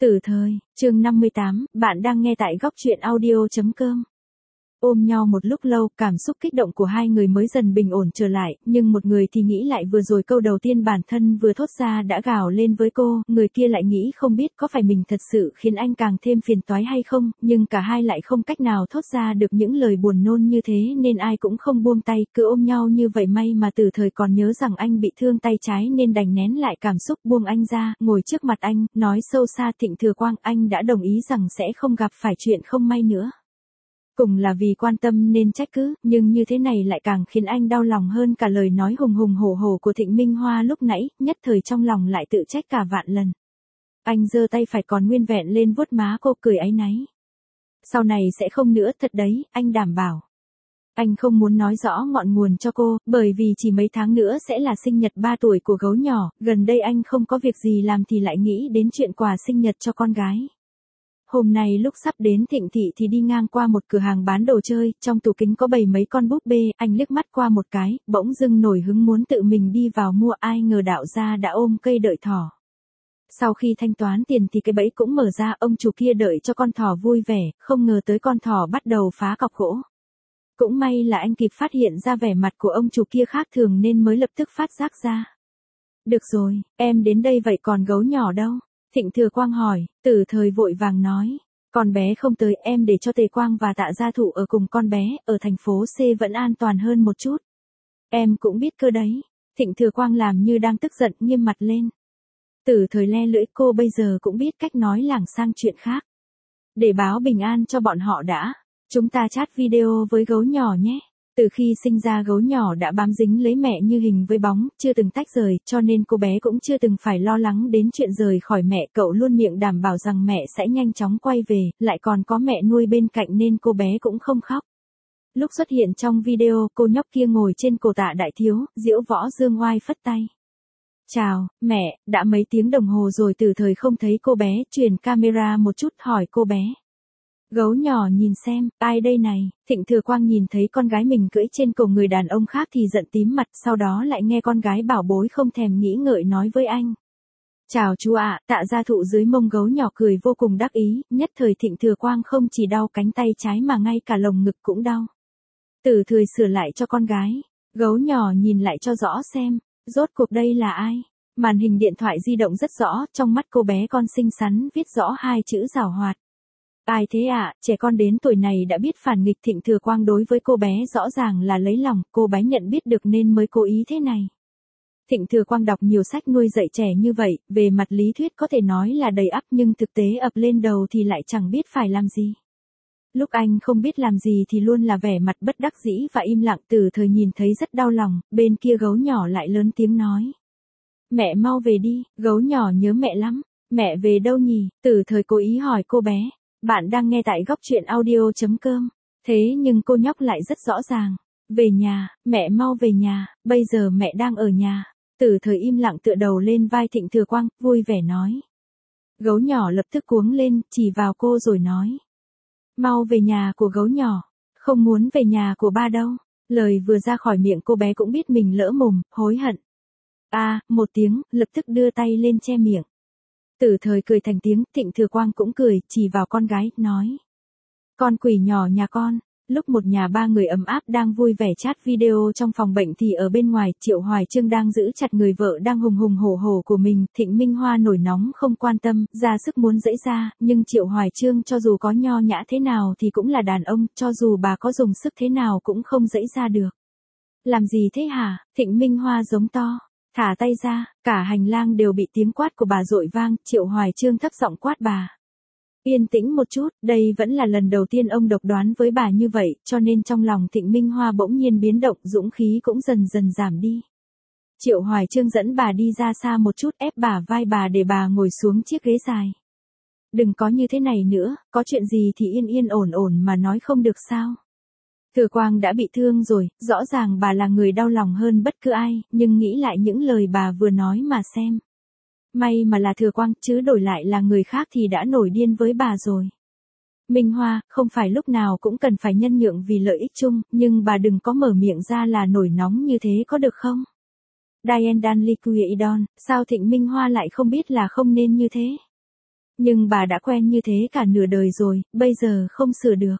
Tử thời, chương 58, bạn đang nghe tại góc truyện audio.com. Ôm nhau một lúc lâu, cảm xúc kích động của hai người mới dần bình ổn trở lại, nhưng một người thì nghĩ lại vừa rồi câu đầu tiên bản thân vừa thốt ra đã gào lên với cô, người kia lại nghĩ không biết có phải mình thật sự khiến anh càng thêm phiền toái hay không, nhưng cả hai lại không cách nào thốt ra được những lời buồn nôn như thế nên ai cũng không buông tay, cứ ôm nhau như vậy. May mà Tử thời còn nhớ rằng anh bị thương tay trái nên đành nén lại cảm xúc buông anh ra, ngồi trước mặt anh, nói sâu xa: Thịnh Thừa Quang, anh đã đồng ý rằng sẽ không gặp phải chuyện không may nữa. Cùng là vì quan tâm nên trách cứ, nhưng như thế này lại càng khiến anh đau lòng hơn cả lời nói hùng hùng hổ hổ của Thịnh Minh Hoa lúc nãy, nhất thời trong lòng lại tự trách cả vạn lần. Anh giơ tay phải còn nguyên vẹn lên vuốt má cô, cười áy náy. Sau này sẽ không nữa thật đấy, anh đảm bảo. Anh không muốn nói rõ ngọn nguồn cho cô, bởi vì chỉ mấy tháng nữa sẽ là sinh nhật 3 tuổi của gấu nhỏ, gần đây anh không có việc gì làm thì lại nghĩ đến chuyện quà sinh nhật cho con gái. Hôm nay lúc sắp đến Thịnh thị thì đi ngang qua một cửa hàng bán đồ chơi, trong tủ kính có bày mấy con búp bê, anh liếc mắt qua một cái, bỗng dưng nổi hứng muốn tự mình đi vào mua, ai ngờ đạo gia đã ôm cây đợi thỏ. Sau khi thanh toán tiền thì cái bẫy cũng mở ra, ông chủ kia đợi cho con thỏ vui vẻ, không ngờ tới con thỏ bắt đầu phá cọc gỗ. Cũng may là anh kịp phát hiện ra vẻ mặt của ông chủ kia khác thường nên mới lập tức phát giác ra. Được rồi, em đến đây vậy còn gấu nhỏ đâu? Thịnh Thừa Quang hỏi, Tử thời vội vàng nói, con bé không tới, em để cho Tề Quang và Tạ Gia Thụ ở cùng con bé, ở thành phố C vẫn an toàn hơn một chút. Em cũng biết cơ đấy. Thịnh Thừa Quang làm như đang tức giận, nghiêm mặt lên. Tử thời le lưỡi, cô bây giờ cũng biết cách nói lảng sang chuyện khác. Để báo bình an cho bọn họ đã, chúng ta chat video với gấu nhỏ nhé. Từ khi sinh ra gấu nhỏ đã bám dính lấy mẹ như hình với bóng, chưa từng tách rời, cho nên cô bé cũng chưa từng phải lo lắng đến chuyện rời khỏi mẹ. Cậu luôn miệng đảm bảo rằng mẹ sẽ nhanh chóng quay về, lại còn có mẹ nuôi bên cạnh nên cô bé cũng không khóc. Lúc xuất hiện trong video, cô nhóc kia ngồi trên cổ Tạ Đại Thiếu, Diễu Võ Dương Oai phất tay. Chào, mẹ, đã mấy tiếng đồng hồ rồi. Từ thời không thấy cô bé, chuyển camera một chút hỏi cô bé. Gấu nhỏ nhìn xem, ai đây này? Thịnh Thừa Quang nhìn thấy con gái mình cưỡi trên cổ người đàn ông khác thì giận tím mặt, sau đó lại nghe con gái bảo bối không thèm nghĩ ngợi nói với anh. Chào chú ạ. Tạ Gia Thụ dưới mông gấu nhỏ cười vô cùng đắc ý, nhất thời Thịnh Thừa Quang không chỉ đau cánh tay trái mà ngay cả lồng ngực cũng đau. Tử thời sửa lại cho con gái. Gấu nhỏ nhìn lại cho rõ xem, rốt cuộc đây là ai? Màn hình điện thoại di động rất rõ, trong mắt cô bé con xinh xắn viết rõ hai chữ giảo hoạt. Ai thế ạ? Trẻ con đến tuổi này đã biết phản nghịch. Thịnh Thừa Quang đối với cô bé rõ ràng là lấy lòng, cô bé nhận biết được nên mới cố ý thế này. Thịnh Thừa Quang đọc nhiều sách nuôi dạy trẻ như vậy, về mặt lý thuyết có thể nói là đầy ắp nhưng thực tế ập lên đầu thì lại chẳng biết phải làm gì. Lúc anh không biết làm gì thì luôn là vẻ mặt bất đắc dĩ và im lặng. Tử thời nhìn thấy rất đau lòng, bên kia gấu nhỏ lại lớn tiếng nói. Mẹ mau về đi, gấu nhỏ nhớ mẹ lắm. Mẹ về đâu nhỉ? Tử thời cố ý hỏi cô bé. Bạn đang nghe tại góc truyện audio.com. Thế nhưng cô nhóc lại rất rõ ràng. Về nhà, mẹ mau về nhà, bây giờ mẹ đang ở nhà. Tử thời im lặng tựa đầu lên vai Thịnh Thừa Quang, vui vẻ nói. Gấu nhỏ lập tức cuống lên, chỉ vào cô rồi nói. Mau về nhà của gấu nhỏ, không muốn về nhà của ba đâu. Lời vừa ra khỏi miệng cô bé cũng biết mình lỡ mồm, hối hận. Một tiếng, lập tức đưa tay lên che miệng. Tử thời cười thành tiếng, Thịnh Thừa Quang cũng cười, chỉ vào con gái, nói. Con quỷ nhỏ nhà con. Lúc một nhà ba người ấm áp đang vui vẻ chat video trong phòng bệnh thì ở bên ngoài, Triệu Hoài Chương đang giữ chặt người vợ đang hùng hùng hổ hổ của mình. Thịnh Minh Hoa nổi nóng không quan tâm, ra sức muốn giãy ra, nhưng Triệu Hoài Chương cho dù có nho nhã thế nào thì cũng là đàn ông, cho dù bà có dùng sức thế nào cũng không giãy ra được. Làm gì thế hả? Thịnh Minh Hoa giống to. Thả tay ra, cả hành lang đều bị tiếng quát của bà dội vang. Triệu Hoài Chương thấp giọng quát bà. Yên tĩnh một chút, đây vẫn là lần đầu tiên ông độc đoán với bà như vậy, cho nên trong lòng Thịnh Minh Hoa bỗng nhiên biến động, dũng khí cũng dần dần giảm đi. Triệu Hoài Chương dẫn bà đi ra xa một chút, ép bả vai bà để bà ngồi xuống chiếc ghế dài. Đừng có như thế này nữa, có chuyện gì thì yên yên ổn ổn mà nói không được sao? Thừa Quang đã bị thương rồi, rõ ràng bà là người đau lòng hơn bất cứ ai, nhưng nghĩ lại những lời bà vừa nói mà xem. May mà là Thừa Quang, chứ đổi lại là người khác thì đã nổi điên với bà rồi. Minh Hoa, không phải lúc nào cũng cần phải nhân nhượng vì lợi ích chung, nhưng bà đừng có mở miệng ra là nổi nóng như thế có được không? Diane Dan Liquidon, sao Thịnh Minh Hoa lại không biết là không nên như thế? Nhưng bà đã quen như thế cả nửa đời rồi, bây giờ không sửa được.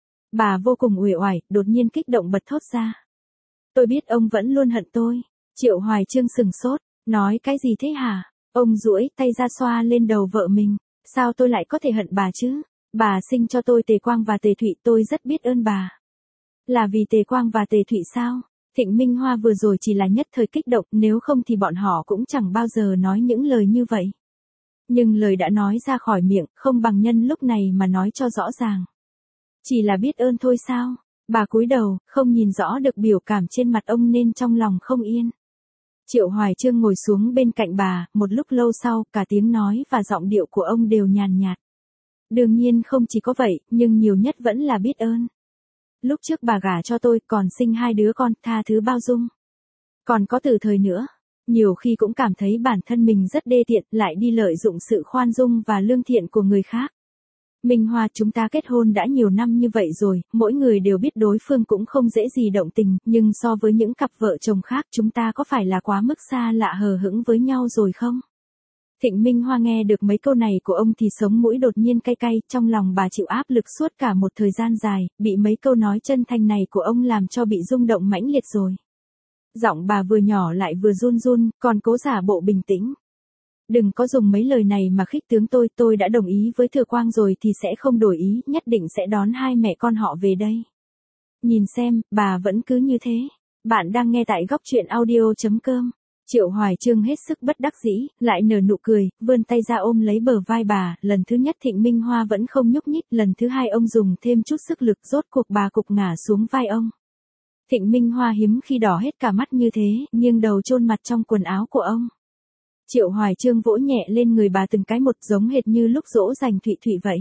Bà vô cùng uể oải, đột nhiên kích động bật thốt ra. Tôi biết ông vẫn luôn hận tôi. Triệu Hoài Chương sừng sốt, nói cái gì thế hả? Ông duỗi tay ra xoa lên đầu vợ mình. Sao tôi lại có thể hận bà chứ? Bà sinh cho tôi Tề Quang và Tề Thụy, tôi rất biết ơn bà. Là vì Tề Quang và Tề Thụy sao? Thịnh Minh Hoa vừa rồi chỉ là nhất thời kích động, nếu không thì bọn họ cũng chẳng bao giờ nói những lời như vậy. Nhưng lời đã nói ra khỏi miệng, không bằng nhân lúc này mà nói cho rõ ràng. Chỉ là biết ơn thôi sao? Bà cúi đầu, không nhìn rõ được biểu cảm trên mặt ông nên trong lòng không yên. Triệu Hoài Chương ngồi xuống bên cạnh bà, một lúc lâu sau, cả tiếng nói và giọng điệu của ông đều nhàn nhạt. Đương nhiên không chỉ có vậy, nhưng nhiều nhất vẫn là biết ơn. Lúc trước bà gả cho tôi, còn sinh 2 đứa con, tha thứ bao dung. Còn có Từ Thời nữa. Nhiều khi cũng cảm thấy bản thân mình rất đê tiện, lại đi lợi dụng sự khoan dung và lương thiện của người khác. Minh Hoa, chúng ta kết hôn đã nhiều năm như vậy rồi, mỗi người đều biết đối phương cũng không dễ gì động tình, nhưng so với những cặp vợ chồng khác chúng ta có phải là quá mức xa lạ hờ hững với nhau rồi không? Thịnh Minh Hoa nghe được mấy câu này của ông thì sống mũi đột nhiên cay cay, trong lòng bà chịu áp lực suốt cả một thời gian dài, bị mấy câu nói chân thành này của ông làm cho bị rung động mãnh liệt rồi. Giọng bà vừa nhỏ lại vừa run run, còn cố giả bộ bình tĩnh. Đừng có dùng mấy lời này mà khích tướng tôi đã đồng ý với Thừa Quang rồi thì sẽ không đổi ý, nhất định sẽ đón hai mẹ con họ về đây. Nhìn xem, bà vẫn cứ như thế. Bạn đang nghe tại góc truyện audio.com. Triệu Hoài Chương hết sức bất đắc dĩ, lại nở nụ cười, vươn tay ra ôm lấy bờ vai bà, lần thứ nhất Thịnh Minh Hoa vẫn không nhúc nhích, lần thứ hai ông dùng thêm chút sức lực, rốt cuộc bà cục ngả xuống vai ông. Thịnh Minh Hoa hiếm khi đỏ hết cả mắt như thế, nghiêng đầu chôn mặt trong quần áo của ông. Triệu Hoài Chương vỗ nhẹ lên người bà từng cái một, giống hệt như lúc dỗ dành Thụy Thụy vậy.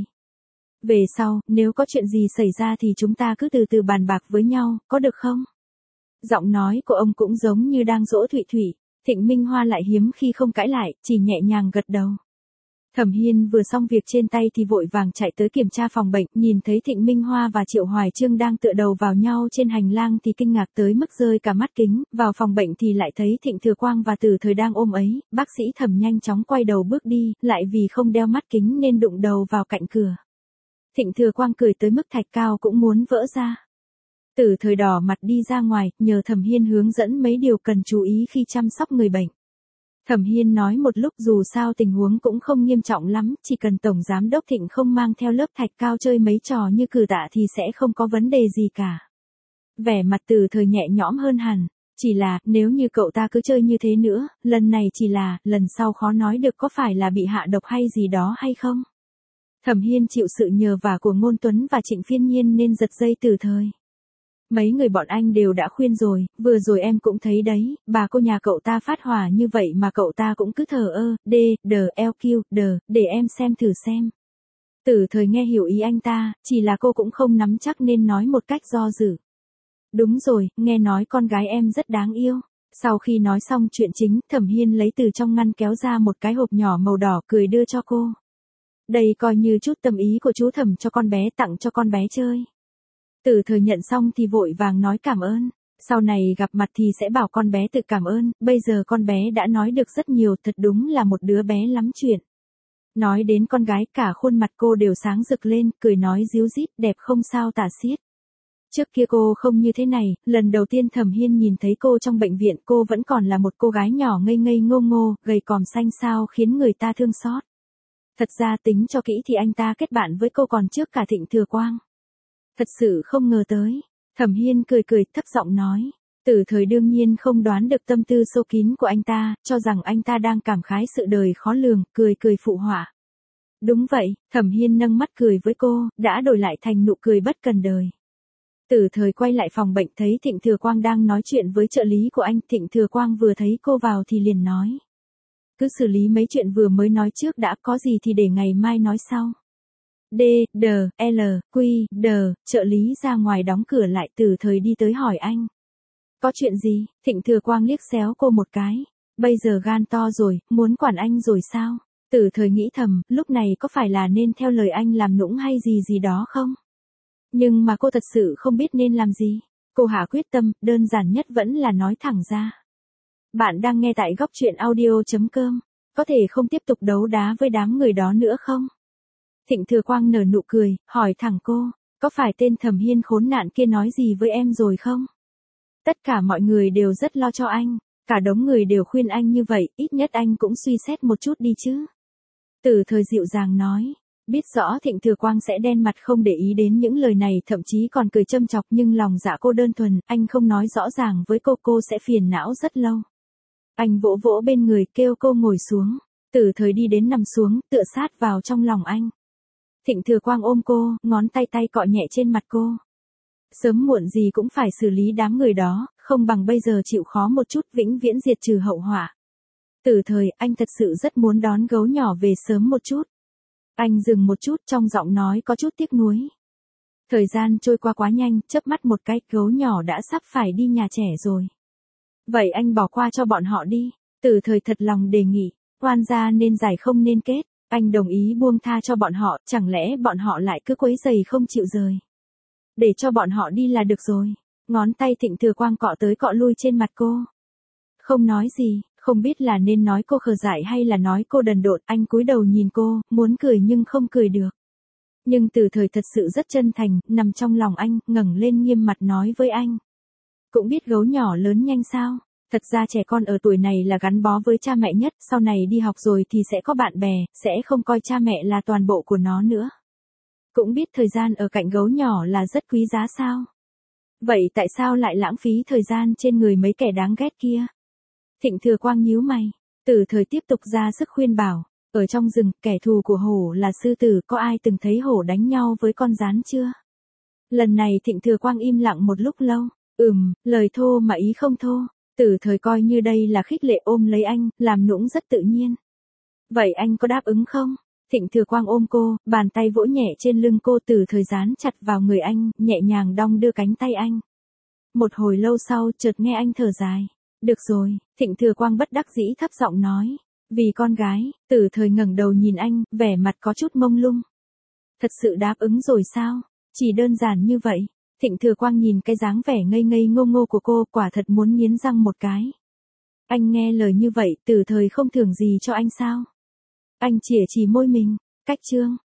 Về sau, nếu có chuyện gì xảy ra thì chúng ta cứ từ từ bàn bạc với nhau, có được không? Giọng nói của ông cũng giống như đang dỗ Thụy Thụy. Thịnh Minh Hoa lại hiếm khi không cãi lại, chỉ nhẹ nhàng gật đầu. Thẩm Hiên vừa xong việc trên tay thì vội vàng chạy tới kiểm tra phòng bệnh, nhìn thấy Thịnh Minh Hoa và Triệu Hoài Chương đang tựa đầu vào nhau trên hành lang thì kinh ngạc tới mức rơi cả mắt kính, vào phòng bệnh thì lại thấy Thịnh Thừa Quang và Từ Thời đang ôm ấy, bác sĩ Thẩm nhanh chóng quay đầu bước đi, lại vì không đeo mắt kính nên đụng đầu vào cạnh cửa. Thịnh Thừa Quang cười tới mức thạch cao cũng muốn vỡ ra. Từ Thời đỏ mặt đi ra ngoài, nhờ Thẩm Hiên hướng dẫn mấy điều cần chú ý khi chăm sóc người bệnh. Thẩm Hiên nói một lúc dù sao tình huống cũng không nghiêm trọng lắm, chỉ cần Tổng Giám đốc Thịnh không mang theo lớp thạch cao chơi mấy trò như cử tạ thì sẽ không có vấn đề gì cả. Vẻ mặt Từ Thời nhẹ nhõm hơn hẳn, chỉ là nếu như cậu ta cứ chơi như thế nữa, lần này chỉ là, lần sau khó nói được có phải là bị hạ độc hay gì đó hay không. Thẩm Hiên chịu sự nhờ vả của Ngôn Tuấn và Trịnh Phiên Nhiên nên giật dây Từ Thời. Mấy người bọn anh đều đã khuyên rồi, vừa rồi em cũng thấy đấy, bà cô nhà cậu ta phát hỏa như vậy mà cậu ta cũng cứ thờ ơ, để em xem thử xem. Từ Thời nghe hiểu ý anh ta, chỉ là cô cũng không nắm chắc nên nói một cách do dự. Đúng rồi, nghe nói con gái em rất đáng yêu. Sau khi nói xong chuyện chính, Thẩm Hiên lấy từ trong ngăn kéo ra một cái hộp nhỏ màu đỏ cười đưa cho cô. Đây coi như chút tâm ý của chú Thẩm cho con bé, tặng cho con bé chơi. Từ Thời nhận xong thì vội vàng nói cảm ơn, sau này gặp mặt thì sẽ bảo con bé tự cảm ơn, bây giờ con bé đã nói được rất nhiều, thật đúng là một đứa bé lắm chuyện. Nói đến con gái cả khuôn mặt cô đều sáng rực lên, cười nói ríu rít, đẹp không sao tả xiết. Trước kia cô không như thế này, lần đầu tiên Thẩm Hiên nhìn thấy cô trong bệnh viện cô vẫn còn là một cô gái nhỏ ngây ngây ngô ngô, gầy còm xanh xao khiến người ta thương xót. Thật ra tính cho kỹ thì anh ta kết bạn với cô còn trước cả Thịnh Thừa Quang. Thật sự không ngờ tới. Thẩm Hiên cười cười thấp giọng nói. Từ Thời đương nhiên không đoán được tâm tư sâu kín của anh ta, cho rằng anh ta đang cảm khái sự đời khó lường, cười cười phụ họa. Đúng vậy, Thẩm Hiên nâng mắt cười với cô, đã đổi lại thành nụ cười bất cần đời. Từ Thời quay lại phòng bệnh thấy Thịnh Thừa Quang đang nói chuyện với trợ lý của anh, Thịnh Thừa Quang vừa thấy cô vào thì liền nói. Cứ xử lý mấy chuyện vừa mới nói trước đã, có gì thì để ngày mai nói sau. Trợ lý ra ngoài đóng cửa lại. Từ Thời đi tới hỏi anh. Có chuyện gì? Thịnh Thừa Quang liếc xéo cô một cái. Bây giờ gan to rồi, muốn quản anh rồi sao? Từ Thời nghĩ thầm, lúc này có phải là nên theo lời anh làm nũng hay gì gì đó không? Nhưng mà cô thật sự không biết nên làm gì. Cô hạ quyết tâm, đơn giản nhất vẫn là nói thẳng ra. Bạn đang nghe tại góc truyện audio.com. có thể không tiếp tục đấu đá với đám người đó nữa không? Thịnh Thừa Quang nở nụ cười, hỏi thẳng cô, có phải tên Thẩm Hiên khốn nạn kia nói gì với em rồi không? Tất cả mọi người đều rất lo cho anh, cả đống người đều khuyên anh như vậy, ít nhất anh cũng suy xét một chút đi chứ. Từ Thời dịu dàng nói, biết rõ Thịnh Thừa Quang sẽ đen mặt không để ý đến những lời này, thậm chí còn cười châm chọc, nhưng lòng dạ cô đơn thuần, anh không nói rõ ràng với cô sẽ phiền não rất lâu. Anh vỗ vỗ bên người kêu cô ngồi xuống, Từ Thời đi đến nằm xuống, tựa sát vào trong lòng anh. Thịnh Thừa Quang ôm cô, ngón tay cọ nhẹ trên mặt cô. Sớm muộn gì cũng phải xử lý đám người đó, không bằng bây giờ chịu khó một chút, vĩnh viễn diệt trừ hậu họa. Từ Thời, anh thật sự rất muốn đón gấu nhỏ về sớm một chút. Anh dừng một chút, trong giọng nói có chút tiếc nuối. Thời gian trôi qua quá nhanh, chớp mắt một cái, gấu nhỏ đã sắp phải đi nhà trẻ rồi. Vậy anh bỏ qua cho bọn họ đi. Từ Thời thật lòng đề nghị, oan gia nên giải không nên kết. Anh đồng ý buông tha cho bọn họ, chẳng lẽ bọn họ lại cứ quấy rầy không chịu rời. Để cho bọn họ đi là được rồi. Ngón tay Thịnh Thừa Quang cọ tới cọ lui trên mặt cô. Không nói gì, không biết là nên nói cô khờ dại hay là nói cô đần độn. Anh cúi đầu nhìn cô, muốn cười nhưng không cười được. Nhưng Từ Thời thật sự rất chân thành, nằm trong lòng anh, ngẩng lên nghiêm mặt nói với anh. Cũng biết gấu nhỏ lớn nhanh sao? Thật ra trẻ con ở tuổi này là gắn bó với cha mẹ nhất, sau này đi học rồi thì sẽ có bạn bè, sẽ không coi cha mẹ là toàn bộ của nó nữa. Cũng biết thời gian ở cạnh gấu nhỏ là rất quý giá sao? Vậy tại sao lại lãng phí thời gian trên người mấy kẻ đáng ghét kia? Thịnh Thừa Quang nhíu mày, Từ Thời tiếp tục ra sức khuyên bảo, ở trong rừng, kẻ thù của hổ là sư tử, có ai từng thấy hổ đánh nhau với con gián chưa? Lần này Thịnh Thừa Quang im lặng một lúc lâu, lời thô mà ý không thô. Từ Thời coi như đây là khích lệ, ôm lấy anh, làm nũng rất tự nhiên. Vậy anh có đáp ứng không? Thịnh Thừa Quang ôm cô, bàn tay vỗ nhẹ trên lưng cô, Từ Thời dán chặt vào người anh, nhẹ nhàng đong đưa cánh tay anh. Một hồi lâu sau, chợt nghe anh thở dài. Được rồi, Thịnh Thừa Quang bất đắc dĩ thấp giọng nói. Vì con gái, Từ Thời ngẩng đầu nhìn anh, vẻ mặt có chút mông lung. Thật sự đáp ứng rồi sao? Chỉ đơn giản như vậy. Thịnh Thừa Quang nhìn cái dáng vẻ ngây ngây ngô ngô của cô, quả thật muốn nghiến răng một cái. Anh nghe lời như vậy, Từ Thời không thưởng gì cho anh sao? Anh chỉ môi mình, cách chương.